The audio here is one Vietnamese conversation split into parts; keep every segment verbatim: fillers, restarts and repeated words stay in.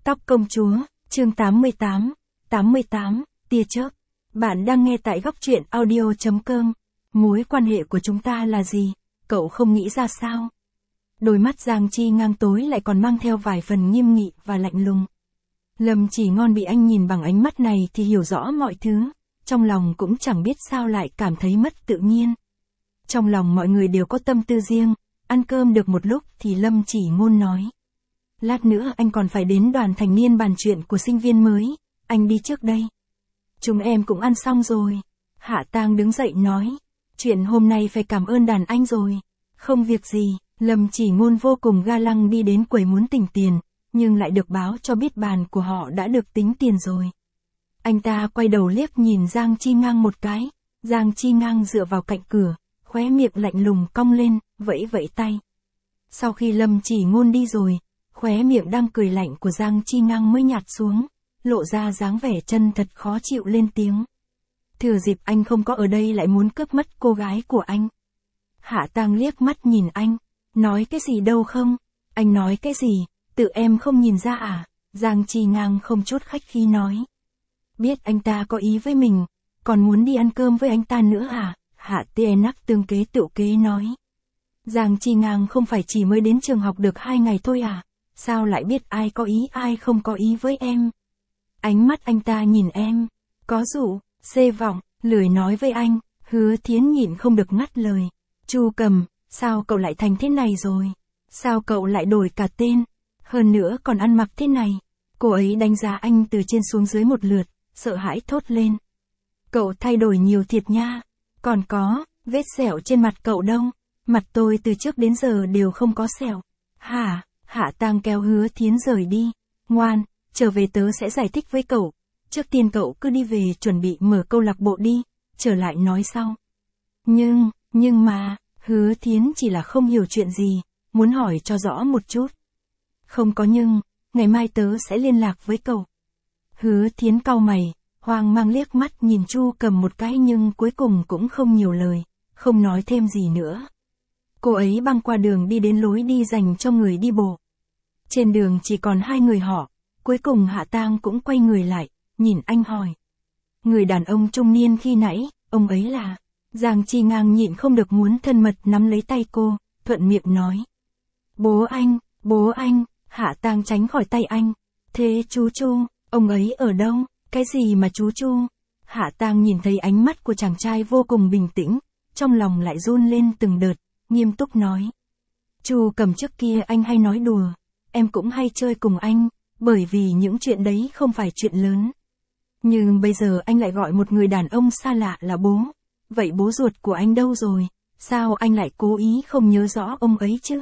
Tóc công chúa, chương tám mươi tám, tám mươi tám, tia chớp. Bạn đang nghe tại góc truyện audio.com. Mối quan hệ của chúng ta là gì? Cậu không nghĩ ra sao? Đôi mắt Giang Chi ngang tối lại còn mang theo vài phần nghiêm nghị và lạnh lùng. Lâm Chỉ Ngon bị anh nhìn bằng ánh mắt này thì hiểu rõ mọi thứ, trong lòng cũng chẳng biết sao lại cảm thấy mất tự nhiên. Trong lòng mọi người đều có tâm tư riêng, ăn cơm được một lúc thì Lâm Chỉ Ngôn nói. Lát nữa anh còn phải đến đoàn thành niên bàn chuyện của sinh viên mới, anh đi trước đây. Chúng em cũng ăn xong rồi. Hạ Tang đứng dậy nói, chuyện hôm nay phải cảm ơn đàn anh rồi. Không việc gì, Lâm Chỉ Ngôn vô cùng ga lăng đi đến quầy muốn tính tiền, nhưng lại được báo cho biết bàn của họ đã được tính tiền rồi. Anh ta quay đầu liếc nhìn Giang Chi Ngang một cái, Giang Chi Ngang dựa vào cạnh cửa, khóe miệng lạnh lùng cong lên, vẫy vẫy tay. Sau khi Lâm Chỉ Ngôn đi rồi, khóe miệng đang cười lạnh của Giang Chi Ngang mới nhạt xuống, lộ ra dáng vẻ chân thật khó chịu lên tiếng. Thừa dịp anh không có ở đây lại muốn cướp mất cô gái của anh. Hạ Tang liếc mắt nhìn anh, nói cái gì đâu không, anh nói cái gì, tự em không nhìn ra à, Giang Chi Ngang không chút khách khí nói. Biết anh ta có ý với mình, còn muốn đi ăn cơm với anh ta nữa à, Hạ Tê Nắc tương kế tựu kế nói. Giang Chi Ngang không phải chỉ mới đến trường học được hai ngày thôi à, sao lại biết ai có ý ai không có ý với em. Ánh mắt anh ta nhìn em, có dụ, xê vọng, lười nói với anh, Hứa Thiến nhịn không được ngắt lời. Chu Cầm, sao cậu lại thành thế này rồi? Sao cậu lại đổi cả tên? Hơn nữa còn ăn mặc thế này. Cô ấy đánh giá anh từ trên xuống dưới một lượt, sợ hãi thốt lên. Cậu thay đổi nhiều thiệt nha. Còn có, vết sẹo trên mặt cậu đâu? Mặt tôi từ trước đến giờ đều không có sẹo. Hả? Hạ Tang kéo Hứa Thiến rời đi. Ngoan, trở về tớ sẽ giải thích với cậu. Trước tiên cậu cứ đi về chuẩn bị mở câu lạc bộ đi, trở lại nói sau. Nhưng, nhưng mà, Hứa Thiến chỉ là không hiểu chuyện gì, muốn hỏi cho rõ một chút. Không có nhưng, ngày mai tớ sẽ liên lạc với cậu. Hứa Thiến cau mày, hoang mang liếc mắt nhìn Chu Cầm một cái nhưng cuối cùng cũng không nhiều lời, không nói thêm gì nữa. Cô ấy băng qua đường đi đến lối đi dành cho người đi bộ. Trên đường chỉ còn hai người họ, cuối cùng Hạ Tang cũng quay người lại, nhìn anh hỏi. Người đàn ông trung niên khi nãy, ông ấy là... Giang Chi Ngang nhịn không được muốn thân mật nắm lấy tay cô, thuận miệng nói. Bố anh, bố anh, Hạ Tang tránh khỏi tay anh. Thế chú Chu, ông ấy ở đâu, cái gì mà chú Chu? Hạ Tang nhìn thấy ánh mắt của chàng trai vô cùng bình tĩnh, trong lòng lại run lên từng đợt, nghiêm túc nói. Chu Cầm trước kia anh hay nói đùa, em cũng hay chơi cùng anh, bởi vì những chuyện đấy không phải chuyện lớn. Nhưng bây giờ anh lại gọi một người đàn ông xa lạ là bố. Vậy bố ruột của anh đâu rồi? Sao anh lại cố ý không nhớ rõ ông ấy chứ?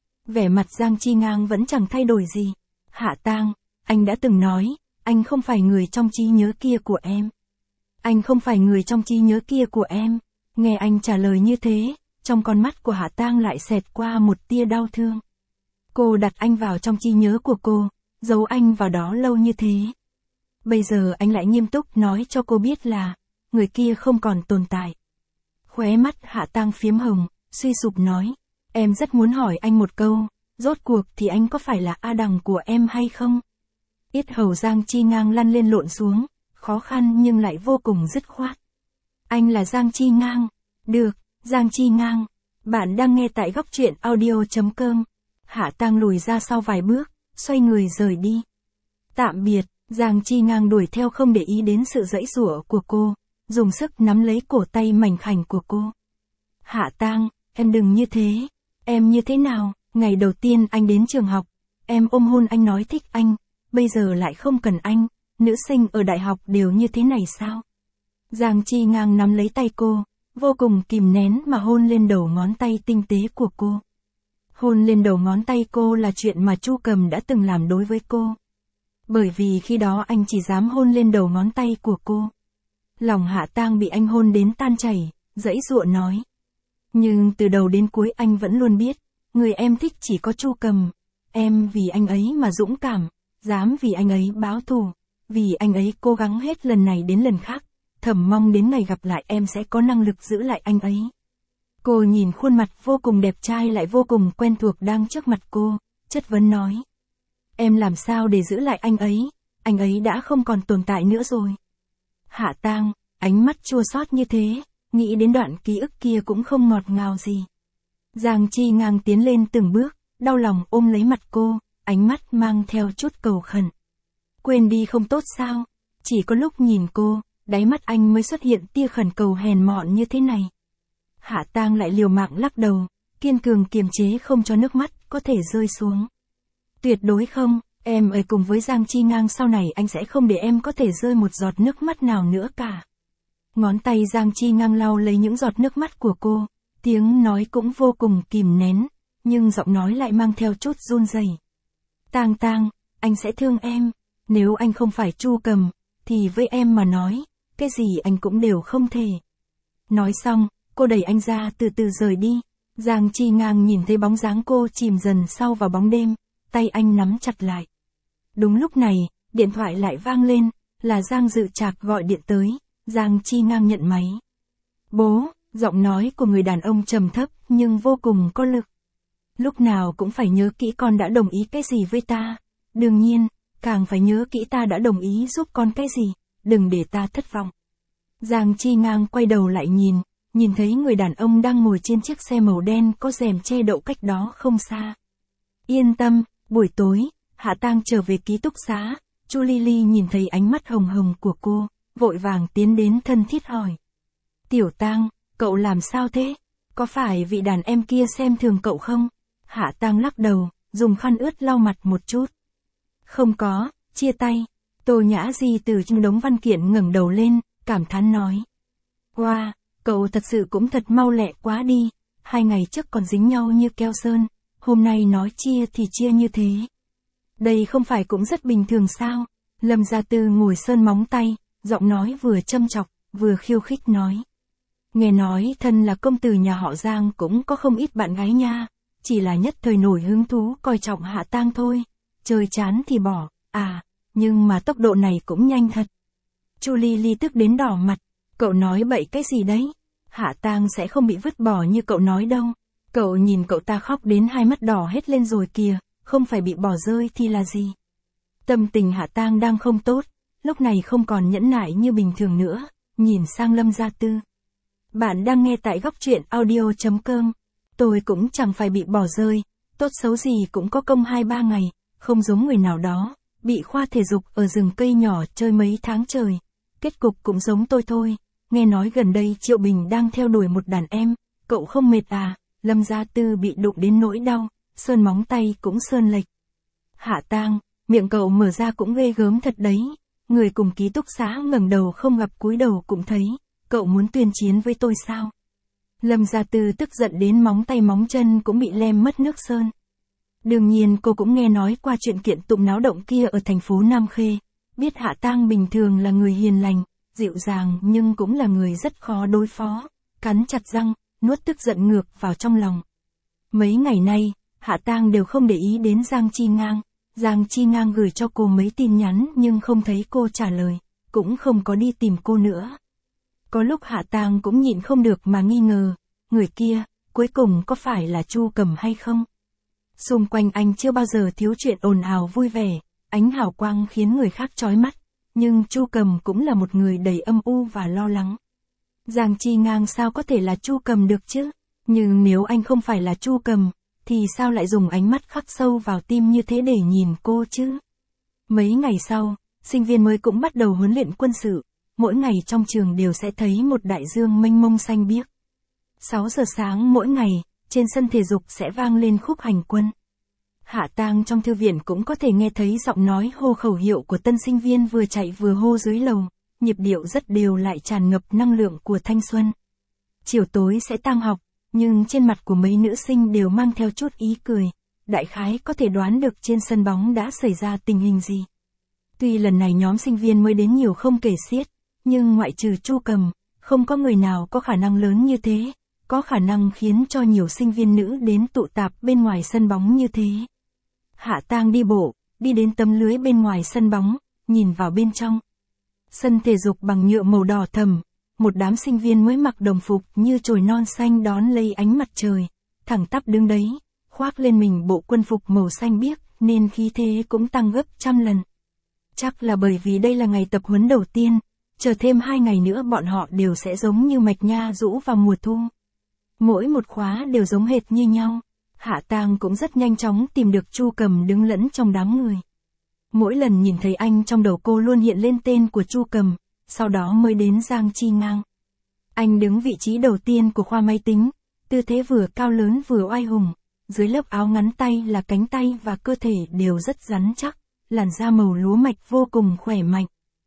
Vẻ mặt Giang Chi Ngang vẫn chẳng thay đổi gì. Hạ Tang, anh đã từng nói, anh không phải người trong trí nhớ kia của em. Anh không phải người trong trí nhớ kia của em. Nghe anh trả lời như thế, trong con mắt của Hạ Tang lại xẹt qua một tia đau thương. Cô đặt anh vào trong trí nhớ của cô, giấu anh vào đó lâu như thế. Bây giờ anh lại nghiêm túc nói cho cô biết là, người kia không còn tồn tại. Khóe mắt Hạ Tang phiếm hồng, suy sụp nói, em rất muốn hỏi anh một câu, rốt cuộc thì anh có phải là A Đằng của em hay không? Yết hầu Giang Chi Ngang lăn lên lộn xuống, khó khăn nhưng lại vô cùng dứt khoát. Anh là Giang Chi Ngang. Được, Giang Chi Ngang. Bạn đang nghe tại góc truyện audio.com. Hạ Tang lùi ra sau vài bước, xoay người rời đi. Tạm biệt, Giang Chi Ngang đuổi theo không để ý đến sự giãy giụa của cô, dùng sức nắm lấy cổ tay mảnh khảnh của cô. Hạ Tang, em đừng như thế. Em như thế nào? Ngày đầu tiên anh đến trường học, em ôm hôn anh nói thích anh, bây giờ lại không cần anh, nữ sinh ở đại học đều như thế này sao? Giang Chi Ngang nắm lấy tay cô, vô cùng kìm nén mà hôn lên đầu ngón tay tinh tế của cô. Hôn lên đầu ngón tay cô là chuyện mà Chu Cầm đã từng làm đối với cô. Bởi vì khi đó anh chỉ dám hôn lên đầu ngón tay của cô. Lòng Hạ Tang bị anh hôn đến tan chảy, giãy giụa nói. Nhưng từ đầu đến cuối anh vẫn luôn biết, người em thích chỉ có Chu Cầm. Em vì anh ấy mà dũng cảm, dám vì anh ấy báo thù, vì anh ấy cố gắng hết lần này đến lần khác, thầm mong đến ngày gặp lại em sẽ có năng lực giữ lại anh ấy. Cô nhìn khuôn mặt vô cùng đẹp trai lại vô cùng quen thuộc đang trước mặt cô, chất vấn nói. em làm sao để giữ lại anh ấy, anh ấy đã không còn tồn tại nữa rồi. Hạ Tang, ánh mắt chua xót như thế, nghĩ đến đoạn ký ức kia cũng không ngọt ngào gì. Giang Chi Ngang tiến lên từng bước, đau lòng ôm lấy mặt cô, ánh mắt mang theo chút cầu khẩn. Quên đi không tốt sao? Chỉ có lúc nhìn cô, đáy mắt anh mới xuất hiện tia khẩn cầu hèn mọn như thế này. Hạ Tang lại liều mạng lắc đầu, kiên cường kiềm chế không cho nước mắt có thể rơi xuống. Tuyệt đối không, em ở cùng với Giang Chi Ngang sau này anh sẽ không để em có thể rơi một giọt nước mắt nào nữa cả. Ngón tay Giang Chi Ngang lau lấy những giọt nước mắt của cô, tiếng nói cũng vô cùng kìm nén, nhưng giọng nói lại mang theo chút run rẩy. Tang Tang, anh sẽ thương em, nếu anh không phải Chu Cầm, thì với em mà nói, cái gì anh cũng đều không thể. Nói xong, cô đẩy anh ra từ từ rời đi. Giang Chi Ngang nhìn thấy bóng dáng cô chìm dần sau vào bóng đêm, tay anh nắm chặt lại. Đúng lúc này, điện thoại lại vang lên, là Giang Dự Trạc gọi điện tới, Giang Chi Ngang nhận máy. Bố, giọng nói của người đàn ông trầm thấp nhưng vô cùng có lực. Lúc nào cũng phải nhớ kỹ con đã đồng ý cái gì với ta. Đương nhiên, càng phải nhớ kỹ ta đã đồng ý giúp con cái gì, đừng để ta thất vọng. Giang Chi Ngang quay đầu lại nhìn, nhìn thấy người đàn ông đang ngồi trên chiếc xe màu đen có rèm che đậu cách đó không xa. Yên tâm, buổi tối, Hạ Tang trở về ký túc xá, Chu Ly Ly nhìn thấy ánh mắt hồng hồng của cô, vội vàng tiến đến thân thiết hỏi. Tiểu Tang, cậu làm sao thế? Có phải vị đàn em kia xem thường cậu không? Hạ Tang lắc đầu, dùng khăn ướt lau mặt một chút. Không có, chia tay. Tô Nhã Di từ trong đống văn kiện ngẩng đầu lên, cảm thán nói. Wow, cậu thật sự cũng thật mau lẹ quá đi, hai ngày trước còn dính nhau như keo sơn, hôm nay nói chia thì chia như thế. Đây không phải cũng rất bình thường sao? Lâm Gia Tư ngồi sơn móng tay, giọng nói vừa châm chọc, vừa khiêu khích nói. Nghe nói thân là công tử nhà họ Giang cũng có không ít bạn gái nha, chỉ là nhất thời nổi hứng thú coi trọng Hạ Tang thôi, chơi chán thì bỏ, à, nhưng mà tốc độ này cũng nhanh thật. Chu Ly Ly tức đến đỏ mặt, cậu nói bậy cái gì đấy? Hạ Tang sẽ không bị vứt bỏ như cậu nói đâu. Cậu nhìn cậu ta khóc đến hai mắt đỏ hết lên rồi kìa, không phải bị bỏ rơi thì là gì? Tâm tình Hạ Tang đang không tốt, lúc này không còn nhẫn nại như bình thường nữa, nhìn sang Lâm Gia Tư. Bạn đang nghe tại góc truyện audio chấm com. Tôi cũng chẳng phải bị bỏ rơi, tốt xấu gì cũng có công hai ba ngày, không giống người nào đó, bị khoa thể dục ở rừng cây nhỏ chơi mấy tháng trời. Kết cục cũng giống tôi thôi, nghe nói gần đây Triệu Bình đang theo đuổi một đàn em, cậu không mệt à? Lâm Gia Tư bị đụng đến nỗi đau, sơn móng tay cũng sơn lệch. Hạ Tang, miệng cậu mở ra cũng ghê gớm thật đấy, người cùng ký túc xá ngẩng đầu không gặp cúi đầu cũng thấy, cậu muốn tuyên chiến với tôi sao? Lâm Gia Tư tức giận đến móng tay móng chân cũng bị lem mất nước sơn. Đương nhiên cô cũng nghe nói qua chuyện kiện tụng náo động kia ở thành phố Nam Khê, biết Hạ Tang bình thường là người hiền lành, dịu dàng nhưng cũng là người rất khó đối phó, cắn chặt răng, nuốt tức giận ngược vào trong lòng. Mấy ngày nay, Hạ Tang đều không để ý đến Giang Chi Ngang, Giang Chi Ngang gửi cho cô mấy tin nhắn nhưng không thấy cô trả lời, cũng không có đi tìm cô nữa. Có lúc Hạ Tang cũng nhịn không được mà nghi ngờ, người kia, cuối cùng có phải là Chu Cầm hay không? Xung quanh anh chưa bao giờ thiếu chuyện ồn ào vui vẻ, ánh hào quang khiến người khác chói mắt, nhưng Chu Cầm cũng là một người đầy âm u và lo lắng. Giang Chi Ngang sao có thể là Chu Cầm được chứ? Nhưng nếu anh không phải là Chu Cầm, thì sao lại dùng ánh mắt khắc sâu vào tim như thế để nhìn cô chứ? Mấy ngày sau, sinh viên mới cũng bắt đầu huấn luyện quân sự, mỗi ngày trong trường đều sẽ thấy một đại dương mênh mông xanh biếc. sáu giờ sáng mỗi ngày, trên sân thể dục sẽ vang lên khúc hành quân. Hạ Tang trong thư viện cũng có thể nghe thấy giọng nói hô khẩu hiệu của tân sinh viên vừa chạy vừa hô dưới lầu, nhịp điệu rất đều lại tràn ngập năng lượng của thanh xuân. Chiều tối sẽ tang học, nhưng trên mặt của mấy nữ sinh đều mang theo chút ý cười, đại khái có thể đoán được trên sân bóng đã xảy ra tình hình gì. Tuy lần này nhóm sinh viên mới đến nhiều không kể xiết, nhưng ngoại trừ Chu Cầm, không có người nào có khả năng lớn như thế, có khả năng khiến cho nhiều sinh viên nữ đến tụ tạp bên ngoài sân bóng như thế. Hạ Tang đi bộ, đi đến tấm lưới bên ngoài sân bóng, nhìn vào bên trong. Sân thể dục bằng nhựa màu đỏ thẫm, một đám sinh viên mới mặc đồng phục như chồi non xanh đón lấy ánh mặt trời, thẳng tắp đứng đấy, khoác lên mình bộ quân phục màu xanh biếc, nên khí thế cũng tăng gấp trăm lần. Chắc là bởi vì đây là ngày tập huấn đầu tiên, chờ thêm hai ngày nữa bọn họ đều sẽ giống như mạch nha rũ vào mùa thu. Mỗi một khóa đều giống hệt như nhau. Hạ Tang cũng rất nhanh chóng tìm được Chu Cầm đứng lẫn trong đám người. Mỗi lần nhìn thấy anh trong đầu cô luôn hiện lên tên của Chu Cầm, sau đó mới đến Giang Chi Ngang. Anh đứng vị trí đầu tiên của khoa máy tính, tư thế vừa cao lớn vừa oai hùng, dưới lớp áo ngắn tay là cánh tay và cơ thể đều rất rắn chắc, làn da màu lúa mạch vô cùng khỏe mạnh.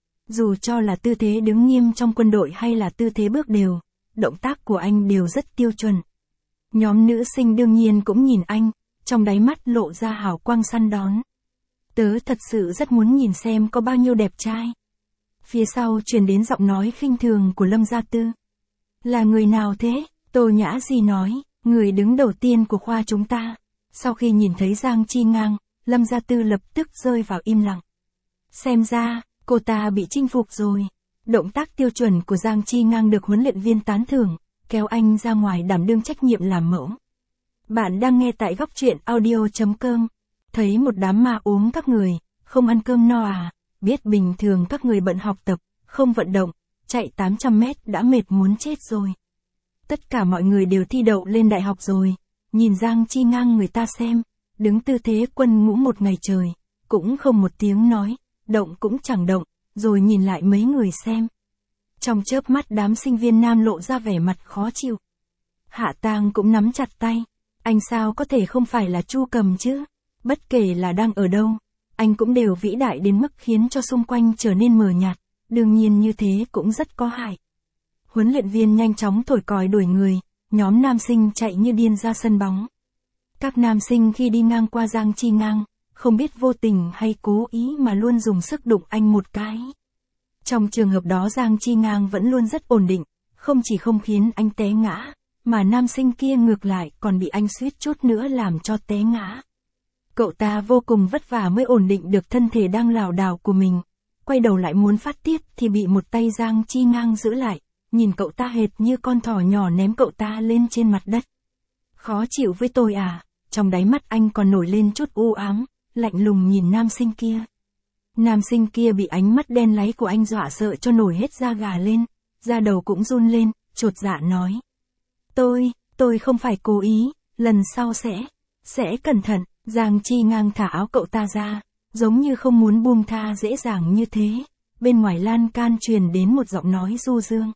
Dù cho là tư thế đứng nghiêm trong quân đội hay là tư thế bước đều, động tác của anh đều rất tiêu chuẩn. Nhóm nữ sinh đương nhiên cũng nhìn anh, trong đáy mắt lộ ra hào quang săn đón. Tớ thật sự rất muốn nhìn xem có bao nhiêu đẹp trai. Phía sau truyền đến giọng nói khinh thường của Lâm Gia Tư. Là người nào thế? Tô Nhã Di nói, người đứng đầu tiên của khoa chúng ta. Sau khi nhìn thấy Giang Chi Ngang, Lâm Gia Tư lập tức rơi vào im lặng. Xem ra, cô ta bị chinh phục rồi. Động tác tiêu chuẩn của Giang Chi Ngang được huấn luyện viên tán thưởng, kéo anh ra ngoài đảm đương trách nhiệm làm mẫu. Bạn đang nghe tại góc truyện audio chấm com. Thấy một đám ma ốm các người, không ăn cơm no à, biết bình thường các người bận học tập, không vận động, chạy tám trăm mét đã mệt muốn chết rồi. Tất cả mọi người đều thi đậu lên đại học rồi, nhìn Giang Chi Ngang người ta xem, đứng tư thế quân ngũ một ngày trời, cũng không một tiếng nói, động cũng chẳng động, rồi nhìn lại mấy người xem. Trong chớp mắt đám sinh viên nam lộ ra vẻ mặt khó chịu. Hạ Tang cũng nắm chặt tay, anh sao có thể không phải là Chu Cầm chứ, bất kể là đang ở đâu, anh cũng đều vĩ đại đến mức khiến cho xung quanh trở nên mờ nhạt, đương nhiên như thế cũng rất có hại. Huấn luyện viên nhanh chóng thổi còi đuổi người, nhóm nam sinh chạy như điên ra sân bóng. Các nam sinh khi đi ngang qua Giang Chi Ngang, không biết vô tình hay cố ý mà luôn dùng sức đụng anh một cái. Trong trường hợp đó Giang Chi Ngang vẫn luôn rất ổn định, không chỉ không khiến anh té ngã, mà nam sinh kia ngược lại còn bị anh suýt chút nữa làm cho té ngã. Cậu ta vô cùng vất vả mới ổn định được thân thể đang lảo đảo của mình, quay đầu lại muốn phát tiết thì bị một tay Giang Chi Ngang giữ lại, nhìn cậu ta hệt như con thỏ nhỏ ném cậu ta lên trên mặt đất. Khó chịu với tôi à? Trong đáy mắt anh còn nổi lên chút u ám, lạnh lùng nhìn nam sinh kia. Nam sinh kia bị ánh mắt đen láy của anh dọa sợ cho nổi hết da gà lên, da đầu cũng run lên, chột dạ nói. Tôi, tôi không phải cố ý, lần sau sẽ, sẽ cẩn thận. Giang Chi Ngang thả áo cậu ta ra, giống như không muốn buông tha dễ dàng như thế. Bên ngoài lan can truyền đến một giọng nói du dương.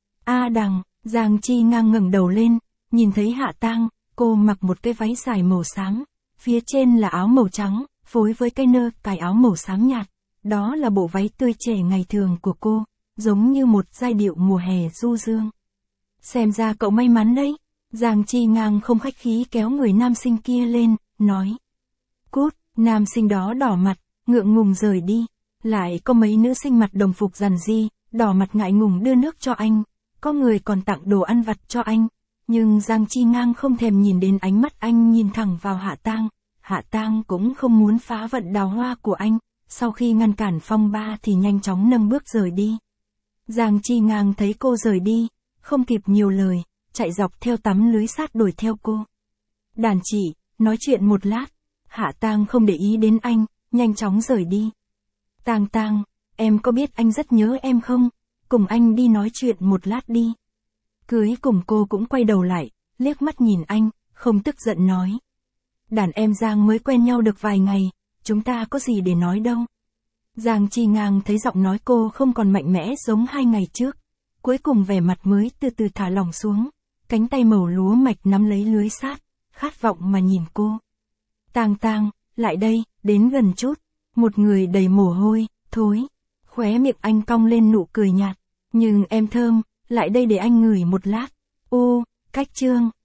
A Đằng, Giang Chi Ngang ngẩng đầu lên, nhìn thấy Hạ Tang, cô mặc một cái váy dài màu xám, phía trên là áo màu trắng, phối với cái nơ cài áo màu xám nhạt. Đó là bộ váy tươi trẻ ngày thường của cô, giống như một giai điệu mùa hè du dương. Xem ra cậu may mắn đấy. Giang Chi Ngang không khách khí kéo người nam sinh kia lên, nói. Cút, nam sinh đó đỏ mặt, ngượng ngùng rời đi. Lại có mấy nữ sinh mặt đồng phục rằn ri, đỏ mặt ngại ngùng đưa nước cho anh. Có người còn tặng đồ ăn vặt cho anh. Nhưng Giang Chi Ngang không thèm nhìn đến ánh mắt anh nhìn thẳng vào Hạ Tang. Hạ Tang cũng không muốn phá vận đào hoa của anh. Sau khi ngăn cản phong ba thì nhanh chóng nâng bước rời đi. Giang Chi Ngang thấy cô rời đi, không kịp nhiều lời, chạy dọc theo tấm lưới sát đuổi theo cô. Đàn chị, nói chuyện một lát. Hạ Tang không để ý đến anh, nhanh chóng rời đi. Tang Tang, em có biết anh rất nhớ em không? Cùng anh đi nói chuyện một lát đi. Cưới cùng cô cũng quay đầu lại, liếc mắt nhìn anh, không tức giận nói. Đàn em Giang mới quen nhau được vài ngày, chúng ta có gì để nói đâu. Giang Chi Ngang thấy giọng nói cô không còn mạnh mẽ giống hai ngày trước. Cuối cùng vẻ mặt mới từ từ thả lỏng xuống, cánh tay màu lúa mạch nắm lấy lưới sát, khát vọng mà nhìn cô. Tang Tang, lại đây, đến gần chút. Một người đầy mồ hôi, thối. Khóe miệng anh cong lên nụ cười nhạt. Nhưng em thơm, lại đây để anh ngửi một lát. Ô, cách trương.